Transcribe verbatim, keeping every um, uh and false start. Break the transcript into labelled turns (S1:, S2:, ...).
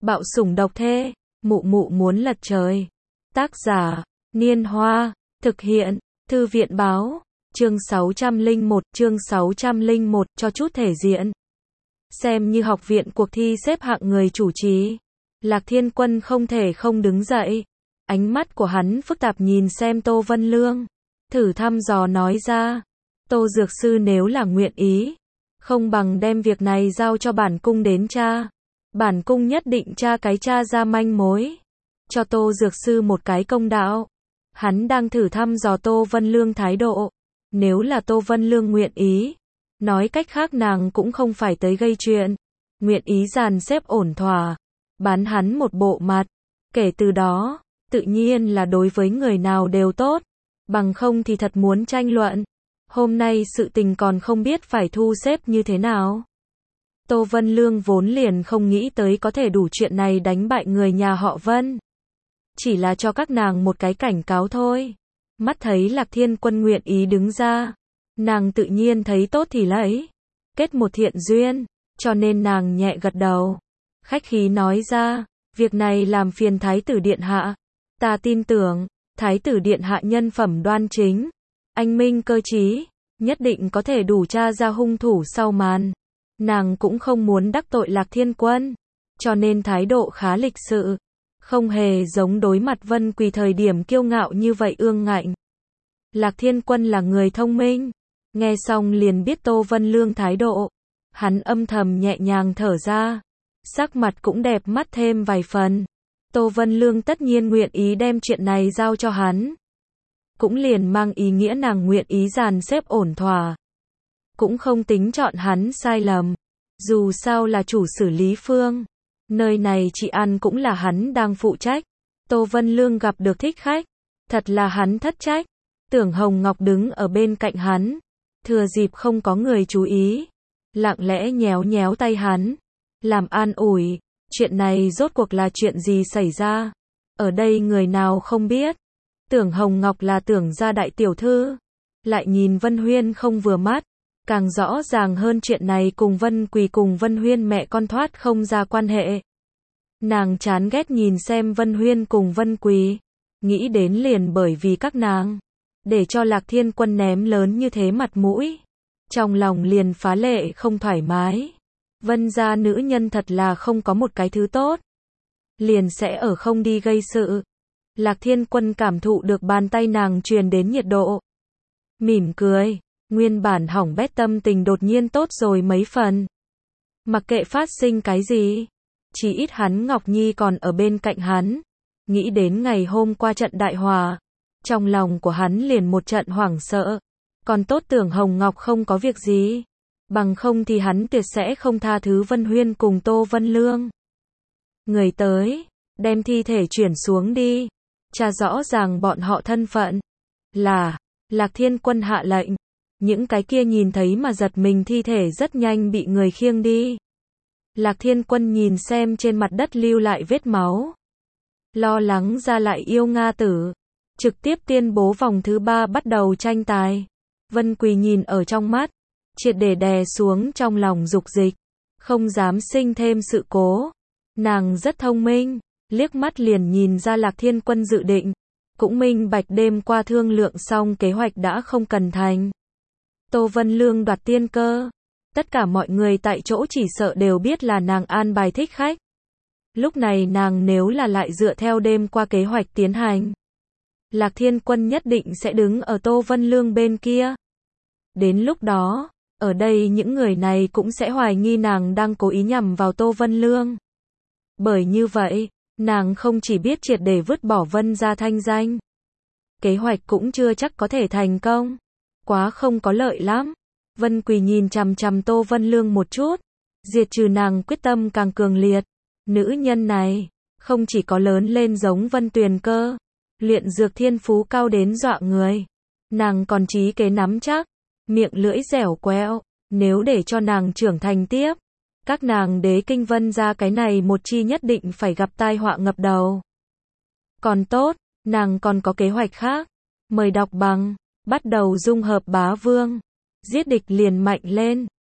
S1: Bạo sủng độc thê, mụ mụ muốn lật trời. Tác giả, Niên Hoa, thực hiện, Thư viện báo, chương sáu trăm lẻ một, chương sáu trăm lẻ một, cho chút thể diện. Xem như học viện cuộc thi xếp hạng người chủ trì. Lạc Thiên Quân không thể không đứng dậy. Ánh mắt của hắn phức tạp nhìn xem Tô Vân Lương. Thử thăm dò nói ra. Tô Dược Sư nếu là nguyện ý, không bằng đem việc này giao cho bản cung đến tra. Bản cung nhất định tra cái tra ra manh mối. Cho Tô Dược Sư một cái công đạo. Hắn đang thử thăm dò Tô Vân Lương thái độ. Nếu là Tô Vân Lương nguyện ý, nói cách khác nàng cũng không phải tới gây chuyện. Nguyện ý dàn xếp ổn thỏa, bán hắn một bộ mặt. Kể từ đó, tự nhiên là đối với người nào đều tốt. Bằng không thì thật muốn tranh luận. Hôm nay sự tình còn không biết phải thu xếp như thế nào. Tô Vân Lương vốn liền không nghĩ tới có thể đủ chuyện này đánh bại người nhà họ Vân. Chỉ là cho các nàng một cái cảnh cáo thôi. Mắt thấy Lạc Thiên Quân nguyện ý đứng ra. Nàng tự nhiên thấy tốt thì lấy. Kết một thiện duyên. Cho nên nàng nhẹ gật đầu. Khách khí nói ra. Việc này làm phiền Thái tử Điện Hạ. Ta tin tưởng. Thái tử Điện Hạ nhân phẩm đoan chính. Anh minh cơ trí. Nhất định có thể đủ tra ra hung thủ sau màn. Nàng cũng không muốn đắc tội Lạc Thiên Quân. Cho nên thái độ khá lịch sự. Không hề giống đối mặt Vân Quỳ thời điểm kiêu ngạo như vậy ương ngạnh. Lạc Thiên Quân là người thông minh. Nghe xong liền biết Tô Vân Lương thái độ. Hắn âm thầm nhẹ nhàng thở ra. Sắc mặt cũng đẹp mắt thêm vài phần. Tô Vân Lương tất nhiên nguyện ý đem chuyện này giao cho hắn. Cũng liền mang ý nghĩa nàng nguyện ý dàn xếp ổn thỏa. Cũng không tính chọn hắn sai lầm. Dù sao là chủ xử lý phương. Nơi này chị ăn cũng là hắn đang phụ trách. Tô Vân Lương gặp được thích khách. Thật là hắn thất trách. Tưởng Hồng Ngọc đứng ở bên cạnh hắn. Thừa dịp không có người chú ý. Lặng lẽ nhéo nhéo tay hắn. Làm an ủi. Chuyện này rốt cuộc là chuyện gì xảy ra. Ở đây người nào không biết. Tưởng Hồng Ngọc là Tưởng gia đại tiểu thư. Lại nhìn Vân Huyên không vừa mắt. Càng rõ ràng hơn chuyện này cùng Vân Quỳ cùng Vân Huyên mẹ con thoát không ra quan hệ. Nàng chán ghét nhìn xem Vân Huyên cùng Vân Quỳ. Nghĩ đến liền bởi vì các nàng. Để cho Lạc Thiên Quân ném lớn như thế mặt mũi. Trong lòng liền phá lệ không thoải mái. Vân gia nữ nhân thật là không có một cái thứ tốt. Liền sẽ ở không đi gây sự. Lạc Thiên Quân cảm thụ được bàn tay nàng truyền đến nhiệt độ. Mỉm cười. Nguyên bản hỏng bét tâm tình đột nhiên tốt rồi mấy phần. Mặc kệ phát sinh cái gì. Chỉ ít hắn Ngọc Nhi còn ở bên cạnh hắn. Nghĩ đến ngày hôm qua trận đại hòa. Trong lòng của hắn liền một trận hoảng sợ. Còn tốt Tưởng Hồng Ngọc không có việc gì. Bằng không thì hắn tuyệt sẽ không tha thứ Vân Huyên cùng Tô Vân Lương. Người tới. Đem thi thể chuyển xuống đi. Tra rõ ràng bọn họ thân phận. Là. Lạc Thiên Quân hạ lệnh. Những cái kia nhìn thấy mà giật mình thi thể rất nhanh bị người khiêng đi. Lạc Thiên Quân nhìn xem trên mặt đất lưu lại vết máu. Lo lắng ra lại yêu Nga tử. Trực tiếp tuyên bố vòng thứ ba bắt đầu tranh tài. Vân Quỳ nhìn ở trong mắt. Triệt để đè xuống trong lòng dục dịch. Không dám sinh thêm sự cố. Nàng rất thông minh. Liếc mắt liền nhìn ra Lạc Thiên Quân dự định. Cũng minh bạch đêm qua thương lượng xong kế hoạch đã không cần thành. Tô Vân Lương đoạt tiên cơ. Tất cả mọi người tại chỗ chỉ sợ đều biết là nàng an bài thích khách. Lúc này nàng nếu là lại dựa theo đêm qua kế hoạch tiến hành. Lạc Thiên Quân nhất định sẽ đứng ở Tô Vân Lương bên kia. Đến lúc đó, ở đây những người này cũng sẽ hoài nghi nàng đang cố ý nhằm vào Tô Vân Lương. Bởi như vậy, nàng không chỉ biết triệt để vứt bỏ Vân gia thanh danh. Kế hoạch cũng chưa chắc có thể thành công. Quá không có lợi lắm. Vân Quỳ nhìn chằm chằm Tô Vân Lương một chút. Diệt trừ nàng quyết tâm càng cường liệt. Nữ nhân này, không chỉ có lớn lên giống Vân Tuyền Cơ. Luyện dược thiên phú cao đến dọa người. Nàng còn trí kế nắm chắc. Miệng lưỡi dẻo quẹo. Nếu để cho nàng trưởng thành tiếp. Các nàng đế kinh Vân ra cái này một chi nhất định phải gặp tai họa ngập đầu. Còn tốt, nàng còn có kế hoạch khác. Mời đọc bằng. Bắt đầu dung hợp bá vương. Giết địch liền mạnh lên.